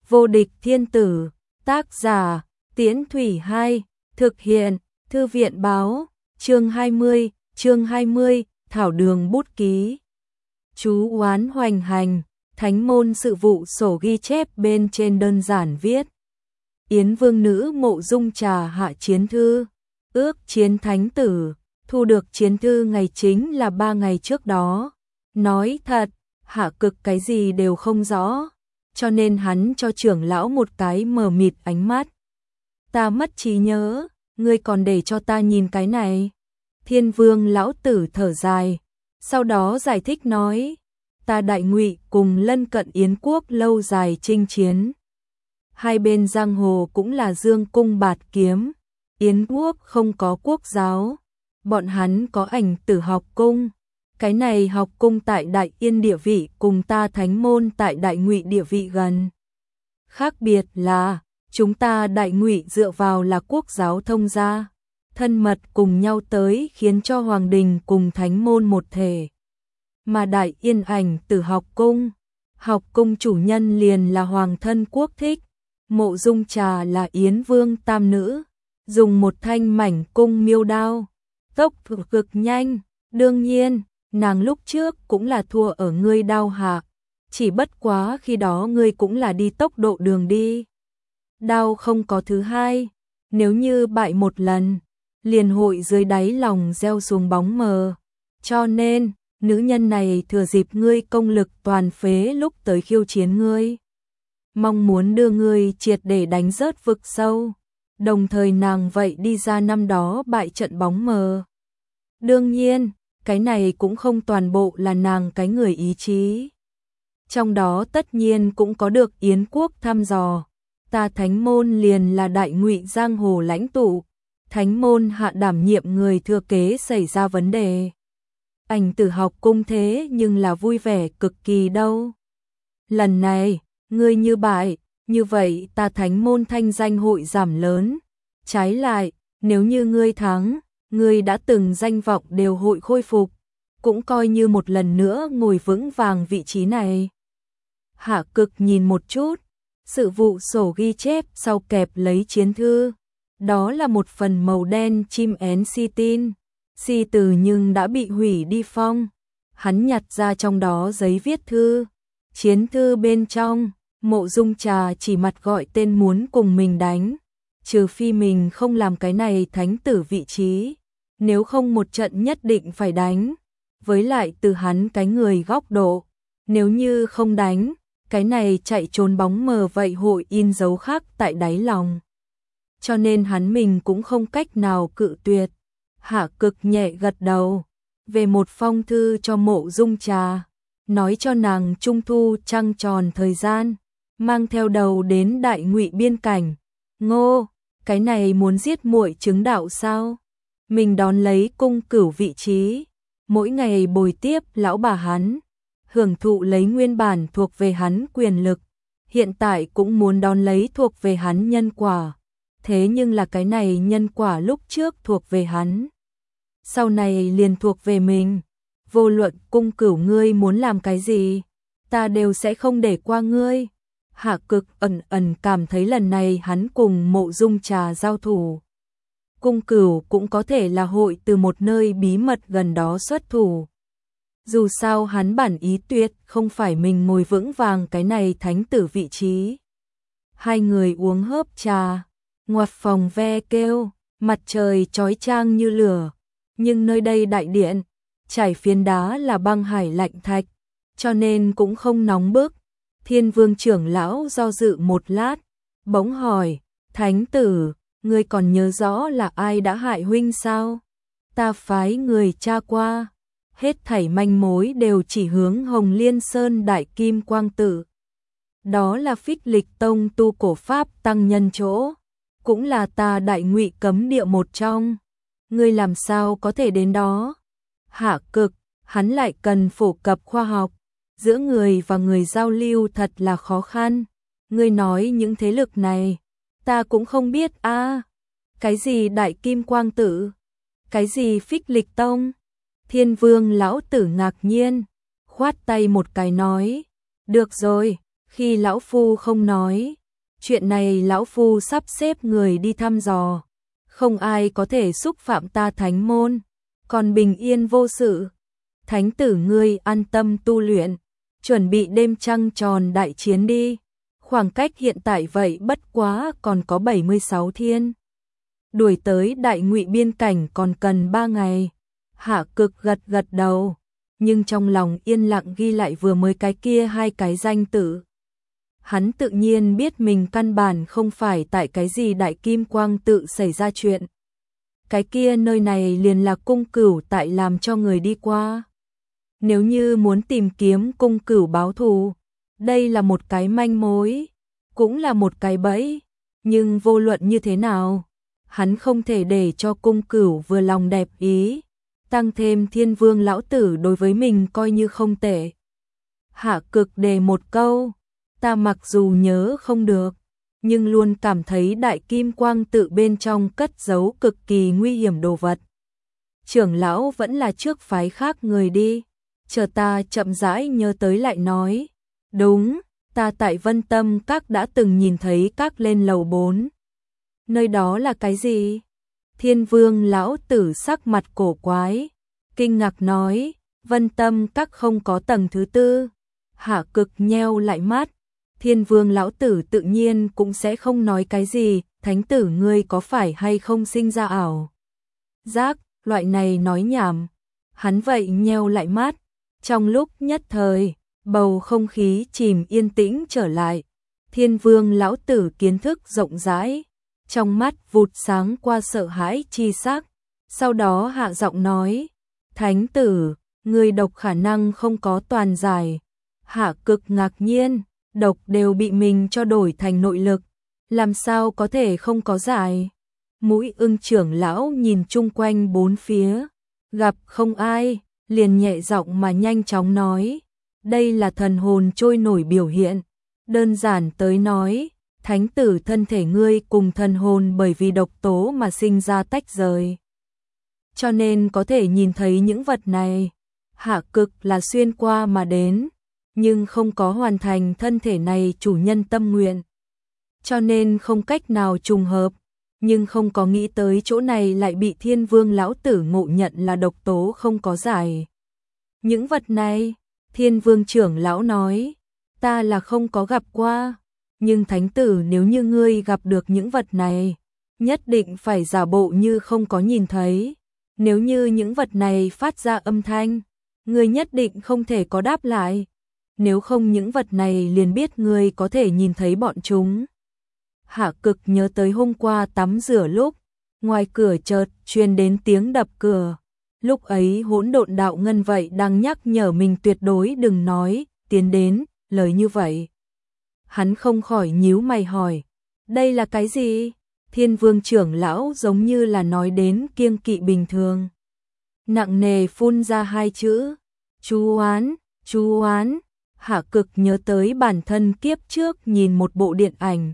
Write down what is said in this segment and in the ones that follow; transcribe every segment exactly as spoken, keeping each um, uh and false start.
Vô địch thiên tử, tác giả, Tiễn Thủy Hai, thực hiện, Thư viện báo, chương hai mươi, chương hai mươi, Thảo Đường bút ký. Chú oán hoành hành, thánh môn sự vụ sổ ghi chép bên trên đơn giản viết. Yến vương nữ Mộ Dung Trà hạ chiến thư, ước chiến thánh tử, thu được chiến thư ngày chính là ba ngày trước đó. Nói thật, Hạ Cực cái gì đều không rõ, cho nên hắn cho trưởng lão một cái mờ mịt ánh mắt. Ta mất trí nhớ, ngươi còn để cho ta nhìn cái này. Thiên vương lão tử thở dài, sau đó giải thích nói, ta Đại Ngụy cùng lân cận Yến quốc lâu dài chinh chiến. Hai bên giang hồ cũng là dương cung bạt kiếm, Yến quốc không có quốc giáo, bọn hắn có Ảnh Tử học cung. Cái này học cung tại Đại Yên địa vị cùng ta thánh môn tại Đại Ngụy địa vị gần. Khác biệt là, chúng ta Đại Ngụy dựa vào là quốc giáo thông gia, thân mật cùng nhau tới khiến cho hoàng đình cùng thánh môn một thể. Mà Đại Yên Ảnh Tử học cung, học cung chủ nhân liền là hoàng thân quốc thích, Mộ Dung Trà là Yến vương tam nữ, dùng một thanh mảnh cung miêu đao, tốc độ cực nhanh, đương nhiên, nàng lúc trước cũng là thua ở ngươi đao hạ, chỉ bất quá khi đó ngươi cũng là đi tốc độ đường đi. Đao không có thứ hai, nếu như bại một lần, liền hội dưới đáy lòng gieo xuống bóng mờ. Cho nên, nữ nhân này thừa dịp ngươi công lực toàn phế lúc tới khiêu chiến ngươi. Mong muốn đưa ngươi triệt để đánh rớt vực sâu, đồng thời nàng vậy đi ra năm đó bại trận bóng mờ. Đương nhiên, cái này cũng không toàn bộ là nàng cái người ý chí. Trong đó tất nhiên cũng có được Yến quốc thăm dò. Ta thánh môn liền là Đại Ngụy giang hồ lãnh tụ, thánh môn hạ đảm nhiệm người thừa kế xảy ra vấn đề. Ảnh Tử học cung thế nhưng là vui vẻ cực kỳ đâu. Lần này, ngươi như bại, như vậy ta thánh môn thanh danh hội giảm lớn. Trái lại, nếu như ngươi thắng, ngươi đã từng danh vọng đều hội khôi phục, cũng coi như một lần nữa ngồi vững vàng vị trí này. Hạ Cực nhìn một chút, sự vụ sổ ghi chép sau kẹp lấy chiến thư, đó là một phần màu đen chim én si tin, si từ nhưng đã bị hủy đi phong. Hắn nhặt ra trong đó giấy viết thư, chiến thư bên trong, Mộ Dung Trà chỉ mặt gọi tên muốn cùng mình đánh, trừ phi mình không làm cái này thánh tử vị trí, nếu không một trận nhất định phải đánh. Với lại từ hắn cái người góc độ, nếu như không đánh, cái này chạy trốn bóng mờ vậy hội in dấu khác tại đáy lòng. Cho nên hắn mình cũng không cách nào cự tuyệt. Hạ Cực nhẹ gật đầu, về một phong thư cho Mộ Dung Trà, nói cho nàng trung thu trăng tròn thời gian, mang theo đầu đến Đại Ngụy biên cảnh. Ngô, cái này muốn giết muội chứng đạo sao? Mình đón lấy cung cửu vị trí, mỗi ngày bồi tiếp lão bà hắn, hưởng thụ lấy nguyên bản thuộc về hắn quyền lực, hiện tại cũng muốn đón lấy thuộc về hắn nhân quả. Thế nhưng là cái này nhân quả lúc trước thuộc về hắn, sau này liền thuộc về mình. Vô luận cung cửu ngươi muốn làm cái gì, ta đều sẽ không để qua ngươi. Hạ Cực ẩn ẩn cảm thấy lần này hắn cùng Mộ Dung Trà giao thủ, cung cửu cũng có thể là hội từ một nơi bí mật gần đó xuất thủ. Dù sao hắn bản ý tuyệt không phải mình ngồi vững vàng cái này thánh tử vị trí. Hai người uống hớp trà, ngoặt phòng ve kêu, mặt trời chói chang như lửa, nhưng nơi đây đại điện, trải phiến đá là băng hải lạnh thạch, cho nên cũng không nóng bức. Thiên vương trưởng lão do dự một lát, bỗng hỏi, thánh tử, ngươi còn nhớ rõ là ai đã hại huynh sao? Ta phái người tra qua, hết thảy manh mối đều chỉ hướng Hồng Liên Sơn Đại Kim Quang Tự. Đó là Phích Lịch Tông tu cổ pháp tăng nhân chỗ, cũng là ta Đại Ngụy cấm địa một trong. Ngươi làm sao có thể đến đó? Hạ Cực, hắn lại cần phổ cập khoa học, giữa người và người giao lưu thật là khó khăn. Ngươi nói những thế lực này, ta cũng không biết a. À, cái gì Đại Kim Quang Tự? Cái gì Phích Lịch Tông? Thiên vương lão tử ngạc nhiên, khoát tay một cái nói, được rồi, Khi lão phu không nói, chuyện này lão phu sắp xếp người đi thăm dò, không ai có thể xúc phạm ta thánh môn, còn bình yên vô sự. Thánh tử ngươi an tâm tu luyện, chuẩn bị đêm trăng tròn đại chiến đi. Khoảng cách hiện tại vậy bất quá còn có bảy mươi sáu thiên. Đuổi tới đại ngụy biên cảnh còn cần ba ngày. Hạ Cực gật gật đầu, nhưng trong lòng yên lặng ghi lại vừa mới cái kia hai cái danh tự. Hắn tự nhiên biết mình căn bản không phải tại cái gì đại kim quang tự xảy ra chuyện. Cái kia nơi này liền là cung cửu tại làm cho người đi qua. Nếu như muốn tìm kiếm cung cửu báo thù, đây là một cái manh mối, cũng là một cái bẫy, nhưng vô luận như thế nào, hắn không thể để cho cung cửu vừa lòng đẹp ý, tăng thêm Thiên Vương lão tử đối với mình coi như không tệ. Hạ Cực đề một câu, ta mặc dù nhớ không được, nhưng luôn cảm thấy đại kim quang tự bên trong cất giấu cực kỳ nguy hiểm đồ vật. Trưởng lão vẫn là trước phái khác người đi. Chờ ta chậm rãi nhớ tới lại nói, đúng, ta tại Vân Tâm Các đã từng nhìn thấy các lên lầu bốn. Nơi đó là cái gì? Thiên Vương lão tử sắc mặt cổ quái, kinh ngạc nói, Vân Tâm Các không có tầng thứ tư. Hạ Cực nheo lại mắt, Thiên Vương lão tử tự nhiên cũng sẽ không nói cái gì, thánh tử ngươi có phải hay không sinh ra ảo giác, loại này nói nhảm. Hắn vậy nheo lại mắt. Trong lúc nhất thời, bầu không khí chìm yên tĩnh trở lại. Thiên Vương lão tử kiến thức rộng rãi, trong mắt vụt sáng qua sợ hãi chi sắc. Sau đó hạ giọng nói, thánh tử, người độc khả năng không có toàn giải. Hạ Cực ngạc nhiên, độc đều bị mình cho đổi thành nội lực, làm sao có thể không có giải. Mũi Ưng trưởng lão nhìn chung quanh bốn phía, gặp không ai, liền nhẹ giọng mà nhanh chóng nói, đây là thần hồn trôi nổi biểu hiện. Đơn giản tới nói, thánh tử thân thể ngươi cùng thần hồn bởi vì độc tố mà sinh ra tách rời, cho nên có thể nhìn thấy những vật này. Hạ Cực là xuyên qua mà đến, nhưng không có hoàn thành thân thể này chủ nhân tâm nguyện, cho nên không cách nào trùng hợp. Nhưng không có nghĩ tới chỗ này lại bị Thiên Vương lão tử ngộ nhận là độc tố không có giải. Những vật này, Thiên Vương trưởng lão nói, ta là không có gặp qua, nhưng thánh tử nếu như ngươi gặp được những vật này, nhất định phải giả bộ như không có nhìn thấy. Nếu như những vật này phát ra âm thanh, ngươi nhất định không thể có đáp lại, nếu không những vật này liền biết ngươi có thể nhìn thấy bọn chúng. Hạ Cực nhớ tới hôm qua tắm rửa lúc, ngoài cửa chợt truyền đến tiếng đập cửa. Lúc ấy Hỗn Độn Đạo Ngân vậy đang nhắc nhở mình tuyệt đối đừng nói tiến đến lời như vậy. Hắn không khỏi nhíu mày hỏi, đây là cái gì? Thiên Vương trưởng lão giống như là nói đến kiêng kỵ bình thường, nặng nề phun ra hai chữ, chú oán, chú oán. Hạ Cực nhớ tới bản thân kiếp trước nhìn một bộ điện ảnh,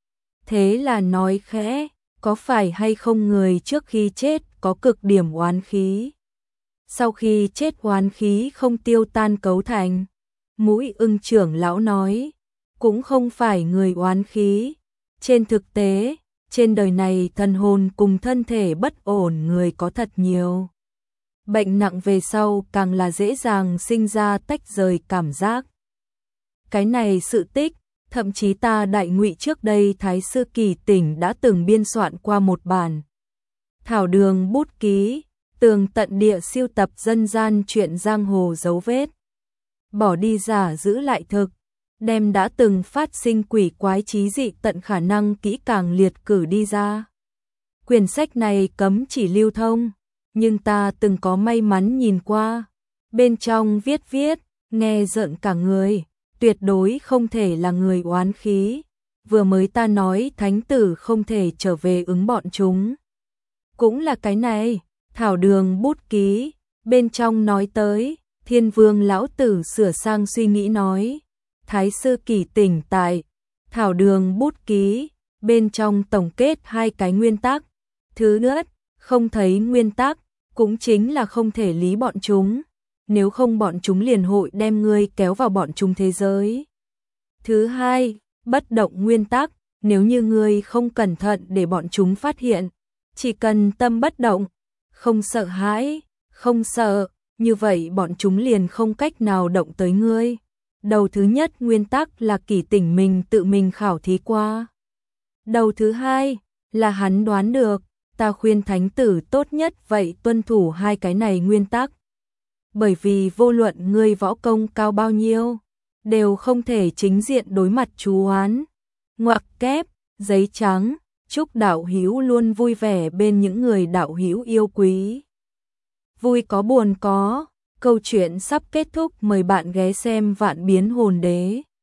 thế là nói khẽ, có phải hay không người trước khi chết có cực điểm oán khí, sau khi chết oán khí không tiêu tan cấu thành? Mũi Ưng trưởng lão nói, cũng không phải người oán khí. Trên thực tế, trên đời này thần hồn cùng thân thể bất ổn người có thật nhiều. Bệnh nặng về sau càng là dễ dàng sinh ra tách rời cảm giác. Cái này sự tích, thậm chí ta Đại Ngụy trước đây Thái sư Kỳ Tỉnh đã từng biên soạn qua một bản thảo đường bút ký, tường tận địa siêu tập dân gian chuyện giang hồ dấu vết, bỏ đi giả giữ lại thực, đem đã từng phát sinh quỷ quái chí dị tận khả năng kỹ càng liệt cử đi ra. Quyển sách này cấm chỉ lưu thông, nhưng ta từng có may mắn nhìn qua, bên trong viết viết, nghe rợn cả người, tuyệt đối không thể là người oán khí. Vừa mới ta nói thánh tử không thể trở về ứng bọn chúng, cũng là cái này. Thảo đường bút ký, bên trong nói tới, Thiên Vương lão tử sửa sang suy nghĩ nói, Thái sư Kỳ Tỉnh tại thảo đường bút ký, bên trong tổng kết hai cái nguyên tắc. Thứ nhất, không thấy nguyên tắc, cũng chính là không thể lý bọn chúng, nếu không bọn chúng liền hội đem ngươi kéo vào bọn chúng thế giới. Thứ hai, bất động nguyên tắc, nếu như ngươi không cẩn thận để bọn chúng phát hiện, chỉ cần tâm bất động, không sợ hãi, không sợ, như vậy bọn chúng liền không cách nào động tới ngươi. Đầu thứ nhất nguyên tắc là Kỳ Tỉnh mình tự mình khảo thí qua. Đầu thứ hai là hắn đoán được, ta khuyên thánh tử tốt nhất vậy tuân thủ hai cái này nguyên tắc. Bởi vì vô luận ngươi võ công cao bao nhiêu, đều không thể chính diện đối mặt chú oán. Ngoặc kép, giấy trắng, chúc đạo hữu luôn vui vẻ bên những người đạo hữu yêu quý. Vui có buồn có, câu chuyện sắp kết thúc, mời bạn ghé xem Vạn Biến Hồn Đế.